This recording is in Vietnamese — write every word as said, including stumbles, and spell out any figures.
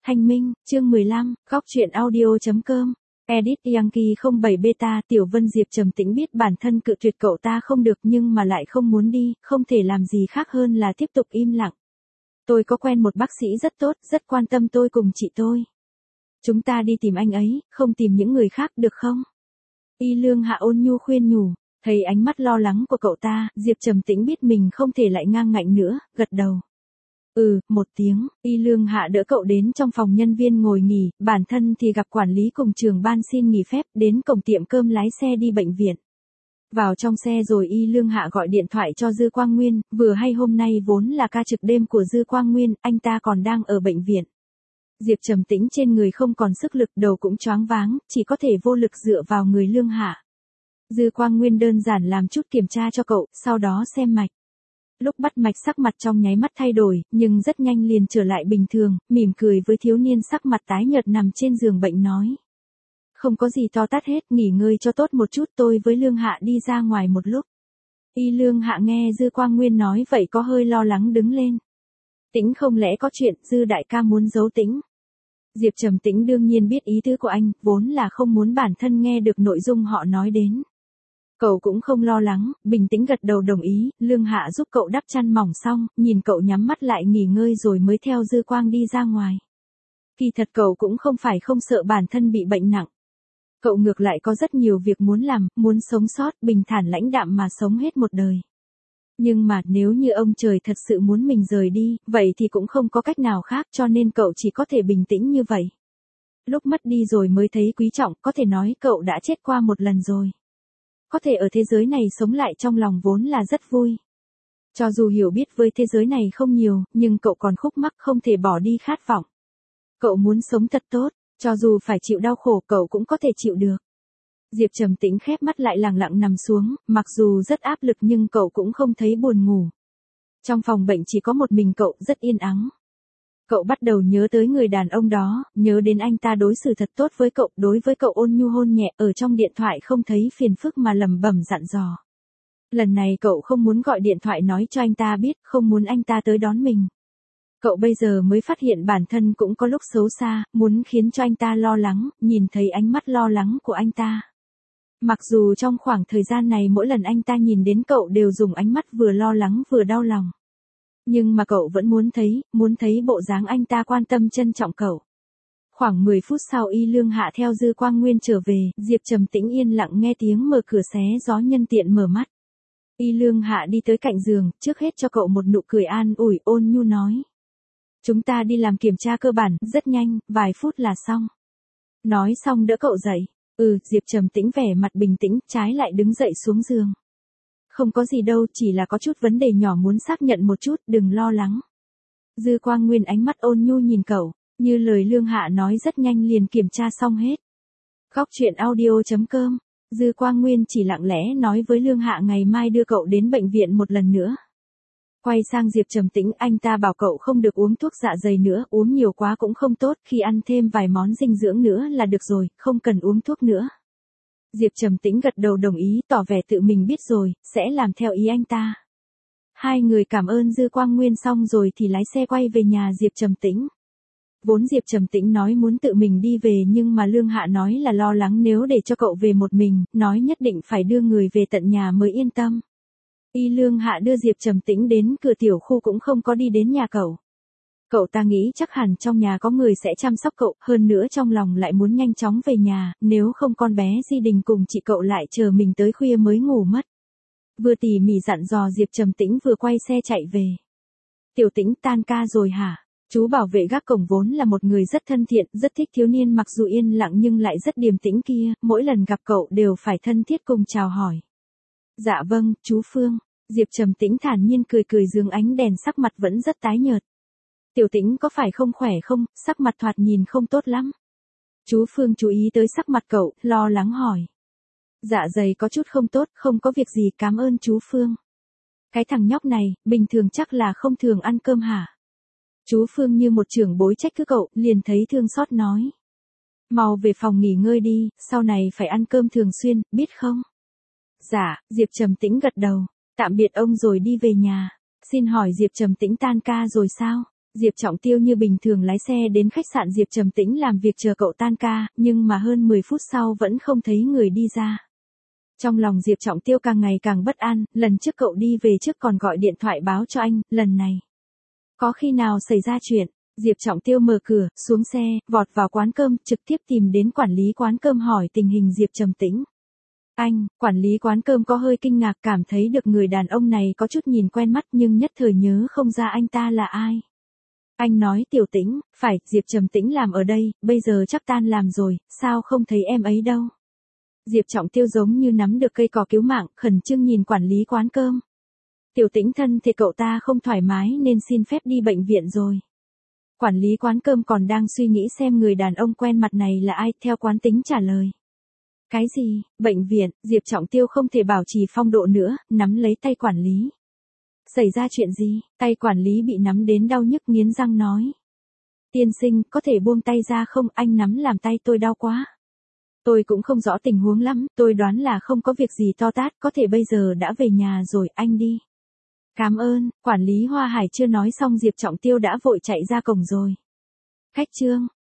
Thanh Minh, chương mười lăm, góc truyện audio.com. Edit Yankee không bảy Beta. Tiểu Vân Diệp trầm tĩnh biết bản thân cự tuyệt cậu ta không được nhưng mà lại không muốn đi, không thể làm gì khác hơn là tiếp tục im lặng. Tôi có quen một bác sĩ rất tốt, rất quan tâm tôi cùng chị tôi. Chúng ta đi tìm anh ấy, không tìm những người khác được không? Y Lương Hạ ôn nhu khuyên nhủ. Thấy ánh mắt lo lắng của cậu ta, Diệp trầm tĩnh biết mình không thể lại ngang ngạnh nữa, gật đầu. Ừ, một tiếng, Y Lương Hạ đỡ cậu đến trong phòng nhân viên ngồi nghỉ, bản thân thì gặp quản lý cùng trường ban xin nghỉ phép, đến cổng tiệm cơm lái xe đi bệnh viện. Vào trong xe rồi Y Lương Hạ gọi điện thoại cho Dư Quang Nguyên, vừa hay hôm nay vốn là ca trực đêm của Dư Quang Nguyên, anh ta còn đang ở bệnh viện. Diệp trầm tĩnh trên người không còn sức lực, đầu cũng choáng váng, chỉ có thể vô lực dựa vào người Lương Hạ. Dư Quang Nguyên đơn giản làm chút kiểm tra cho cậu, sau đó xem mạch. Lúc bắt mạch sắc mặt trong nháy mắt thay đổi, nhưng rất nhanh liền trở lại bình thường, mỉm cười với thiếu niên sắc mặt tái nhợt nằm trên giường bệnh nói. Không có gì to tát hết, nghỉ ngơi cho tốt một chút, tôi với Lương Hạ đi ra ngoài một lúc. Y Lương Hạ nghe Dư Quang Nguyên nói vậy có hơi lo lắng đứng lên. Tĩnh không lẽ có chuyện Dư đại ca muốn giấu Tĩnh? Diệp trầm tĩnh đương nhiên biết ý tứ của anh, vốn là không muốn bản thân nghe được nội dung họ nói đến. Cậu cũng không lo lắng, bình tĩnh gật đầu đồng ý, Lương Hạ giúp cậu đắp chăn mỏng xong, nhìn cậu nhắm mắt lại nghỉ ngơi rồi mới theo Dư Quang đi ra ngoài. Kỳ thật cậu cũng không phải không sợ bản thân bị bệnh nặng. Cậu ngược lại có rất nhiều việc muốn làm, muốn sống sót, bình thản lãnh đạm mà sống hết một đời. Nhưng mà nếu như ông trời thật sự muốn mình rời đi, vậy thì cũng không có cách nào khác cho nên cậu chỉ có thể bình tĩnh như vậy. Lúc mất đi rồi mới thấy quý trọng, có thể nói cậu đã chết qua một lần rồi. Có thể ở thế giới này sống lại trong lòng vốn là rất vui. Cho dù hiểu biết với thế giới này không nhiều, nhưng cậu còn khúc mắc không thể bỏ đi khát vọng. Cậu muốn sống thật tốt, cho dù phải chịu đau khổ cậu cũng có thể chịu được. Diệp trầm tĩnh khép mắt lại lặng lặng nằm xuống, mặc dù rất áp lực nhưng cậu cũng không thấy buồn ngủ. Trong phòng bệnh chỉ có một mình cậu, rất yên ắng. Cậu bắt đầu nhớ tới người đàn ông đó, nhớ đến anh ta đối xử thật tốt với cậu, đối với cậu ôn nhu hôn nhẹ, ở trong điện thoại không thấy phiền phức mà lẩm bẩm dặn dò. Lần này cậu không muốn gọi điện thoại nói cho anh ta biết, không muốn anh ta tới đón mình. Cậu bây giờ mới phát hiện bản thân cũng có lúc xấu xa, muốn khiến cho anh ta lo lắng, nhìn thấy ánh mắt lo lắng của anh ta. Mặc dù trong khoảng thời gian này mỗi lần anh ta nhìn đến cậu đều dùng ánh mắt vừa lo lắng vừa đau lòng. Nhưng mà cậu vẫn muốn thấy, muốn thấy bộ dáng anh ta quan tâm trân trọng cậu. Khoảng mười phút sau Y Lương Hạ theo Dư Quang Nguyên trở về, Diệp trầm tĩnh yên lặng nghe tiếng mở cửa xé gió nhân tiện mở mắt. Y Lương Hạ đi tới cạnh giường, trước hết cho cậu một nụ cười an ủi ôn nhu nói. Chúng ta đi làm kiểm tra cơ bản, rất nhanh, vài phút là xong. Nói xong đỡ cậu dậy. Ừ, Diệp trầm tĩnh vẻ mặt bình tĩnh, trái lại đứng dậy xuống giường. Không có gì đâu, chỉ là có chút vấn đề nhỏ muốn xác nhận một chút, đừng lo lắng. Dư Quang Nguyên ánh mắt ôn nhu nhìn cậu, như lời Lương Hạ nói rất nhanh liền kiểm tra xong hết. Góc truyện audio.com. Dư Quang Nguyên chỉ lặng lẽ nói với Lương Hạ ngày mai đưa cậu đến bệnh viện một lần nữa. Quay sang Diệp trầm tĩnh, anh ta bảo cậu không được uống thuốc dạ dày nữa, uống nhiều quá cũng không tốt, khi ăn thêm vài món dinh dưỡng nữa là được rồi, không cần uống thuốc nữa. Diệp trầm tĩnh gật đầu đồng ý, tỏ vẻ tự mình biết rồi, sẽ làm theo ý anh ta. Hai người cảm ơn Dư Quang Nguyên xong rồi thì lái xe quay về nhà Diệp trầm tĩnh. Vốn Diệp trầm tĩnh nói muốn tự mình đi về nhưng mà Lương Hạ nói là lo lắng nếu để cho cậu về một mình, nói nhất định phải đưa người về tận nhà mới yên tâm. Y Lương Hạ đưa Diệp trầm tĩnh đến cửa tiểu khu cũng không có đi đến nhà cậu. Cậu ta nghĩ chắc hẳn trong nhà có người sẽ chăm sóc cậu, hơn nữa trong lòng lại muốn nhanh chóng về nhà, nếu không con bé Di Đình cùng chị cậu lại chờ mình tới khuya mới ngủ mất. Vừa tỉ mỉ dặn dò Diệp trầm tĩnh vừa quay xe chạy về. Tiểu Tĩnh tan ca rồi hả? Chú bảo vệ gác cổng vốn là một người rất thân thiện, rất thích thiếu niên mặc dù yên lặng nhưng lại rất điềm tĩnh kia, mỗi lần gặp cậu đều phải thân thiết cùng chào hỏi. Dạ vâng, chú Phương. Diệp trầm tĩnh thản nhiên cười cười dưới ánh đèn, sắc mặt vẫn rất tái nhợt. Tiểu Tĩnh có phải không khỏe không, sắc mặt thoạt nhìn không tốt lắm. Chú Phương chú ý tới sắc mặt cậu, lo lắng hỏi. Dạ dày có chút không tốt, không có việc gì, cảm ơn chú Phương. Cái thằng nhóc này, bình thường chắc là không thường ăn cơm hả? Chú Phương như một trưởng bối trách cứ cậu, liền thấy thương xót nói. Mau về phòng nghỉ ngơi đi, sau này phải ăn cơm thường xuyên, biết không? Dạ, Diệp trầm tĩnh gật đầu. Tạm biệt ông rồi đi về nhà. Xin hỏi Diệp trầm tĩnh tan ca rồi sao? Diệp Trọng Tiêu như bình thường lái xe đến khách sạn Diệp Trầm Tĩnh làm việc chờ cậu tan ca, nhưng mà hơn mười phút sau vẫn không thấy người đi ra. Trong lòng Diệp Trọng Tiêu càng ngày càng bất an, lần trước cậu đi về trước còn gọi điện thoại báo cho anh, lần này có khi nào xảy ra chuyện. Diệp Trọng Tiêu mở cửa, xuống xe, vọt vào quán cơm, trực tiếp tìm đến quản lý quán cơm hỏi tình hình Diệp Trầm Tĩnh. Anh, quản lý quán cơm có hơi kinh ngạc, cảm thấy được người đàn ông này có chút nhìn quen mắt nhưng nhất thời nhớ không ra anh ta là ai. Anh nói Tiểu Tĩnh, phải, Diệp Trầm Tĩnh làm ở đây, bây giờ chắc tan làm rồi, sao không thấy em ấy đâu. Diệp Trọng Tiêu giống như nắm được cây cỏ cứu mạng, khẩn trương nhìn quản lý quán cơm. Tiểu Tĩnh thân thì cậu ta không thoải mái nên xin phép đi bệnh viện rồi. Quản lý quán cơm còn đang suy nghĩ xem người đàn ông quen mặt này là ai, theo quán tính trả lời. Cái gì, bệnh viện, Diệp Trọng Tiêu không thể bảo trì phong độ nữa, nắm lấy tay quản lý. Xảy ra chuyện gì, tay quản lý bị nắm đến đau nhức nghiến răng nói. Tiên sinh, có thể buông tay ra không, anh nắm làm tay tôi đau quá. Tôi cũng không rõ tình huống lắm, tôi đoán là không có việc gì to tát, có thể bây giờ đã về nhà rồi, anh đi. Cảm ơn, quản lý Hoa Hải chưa nói xong Diệp Trọng Tiêu đã vội chạy ra cổng rồi. Khách trương,